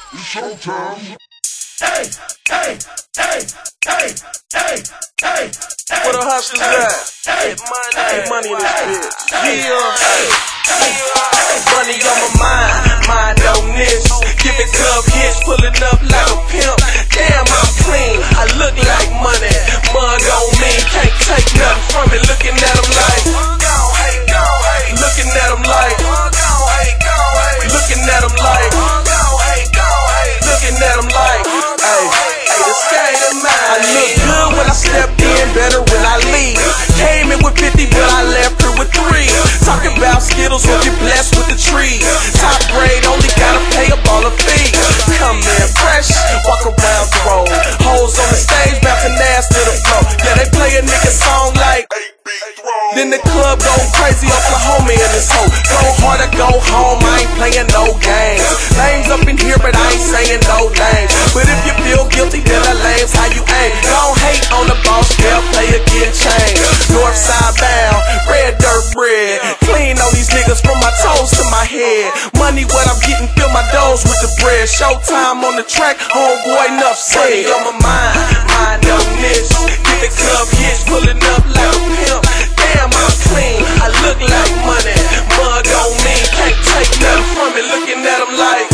It's showtime. Hey, hey, hey, hey, hey, hey. Where the hustlers at? Get money in this bitch. Money on my mind on this. Give it club hits, pulling up like a pimp. Damn, I'm clean, I look like money. Mug on me, can't take nothing from it. Looking at them like, looking at them like, looking at them like, looking at them like, hey, this game of mine. I look good when I step in, better when I leave. Came in with 50, but I left her with 3. Talking about Skittles, will get blessed with the trees. Top grade, only gotta pay a baller fee. Come in fresh, walk around the road. Hoes on the stage, bouncing ass to the floor. Yeah, they play a nigga song like. Then the club go crazy, Oklahoma in this hoe. Go hard or go home, I ain't playing no games. Lames up in here, but I ain't saying no names. But if you feel guilty, then the lames how you aim. Don't hate on the boss, they'll play a get change. North side bound, red dirt bread. Clean on these niggas from my toes to my head. Money what I'm getting, fill my doors with the bread. Showtime on the track, homeboy, enough said. Money on my mind on this. Give it club hits, pulling up like a pimp. Damn, I'm clean, I look like money. Mug on me, can't take nothing from it. Looking at them like,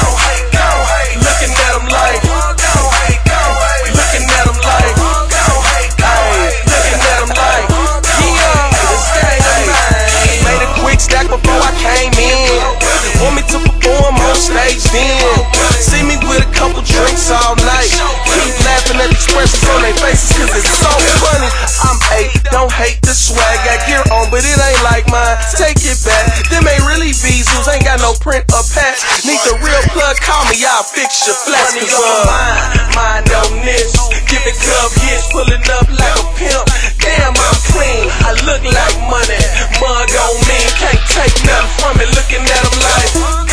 looking at them like, looking at them like, looking at them like, yeah, this game of mine. Made a quick stack before I came in. Want me to perform on stage then. See me with a couple drinks all night. Keep laughing at expressions on their faces cause it's so funny. I'm 8, don't hate the swag. Got gear on but it ain't like mine. Take it back, them ain't really Visuals. Ain't got no print or patch. Need the real plug, call me, I'll fix your flash. Money on my mind on this. Give it club hits, pulling up like a pimp. Damn, I'm clean, I look like money. Mug on me, can't take nothing from it. Looking at them like,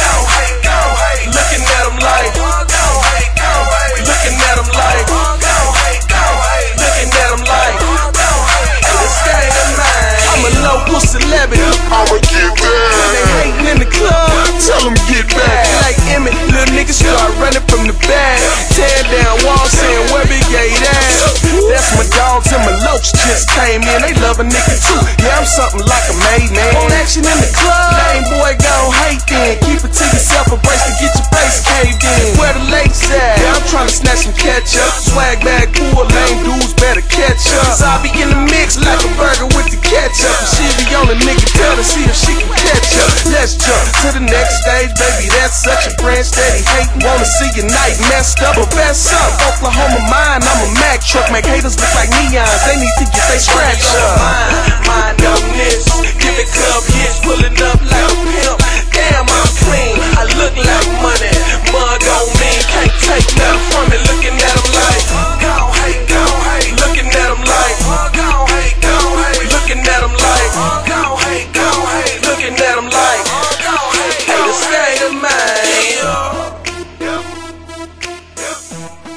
looking at them like, looking at them like, looking at them like, this game of mine. I'm a local celebrity, I'ma get back. when they hating in the club, Tell them get back. like Emmett, little niggas start running from the bag. Tear down walls saying where Big Gate at. That's my dogs and my locs just came in. They love a nigga too. Yeah, I'm something like a made man. On action in the club, lame boy gon' hate then. Keep it to yourself, a brace to get your face caved in. Where the lakes at? Yeah, I'm trying to snatch some ketchup. Swag bag full, lame dudes better catch up. Cause I be in the mix like a burger with the ketchup. And she be on the nigga tail to see if she can catch up. Let's jump to the next stage, baby. That's such a brand steady hating. Wanna see your night messed up, but best up. Oklahoma mine, I'm a Mack truck. Make haters look like neons. They need to get they scratch up. Mind on this. Give it club hits, pulling up like a pimp. Damn, I'm clean, I look like money. Mug on me, can't take nothing from it. Looking at them like, looking at them like, looking at them like, looking at them like, hey, this game of mine.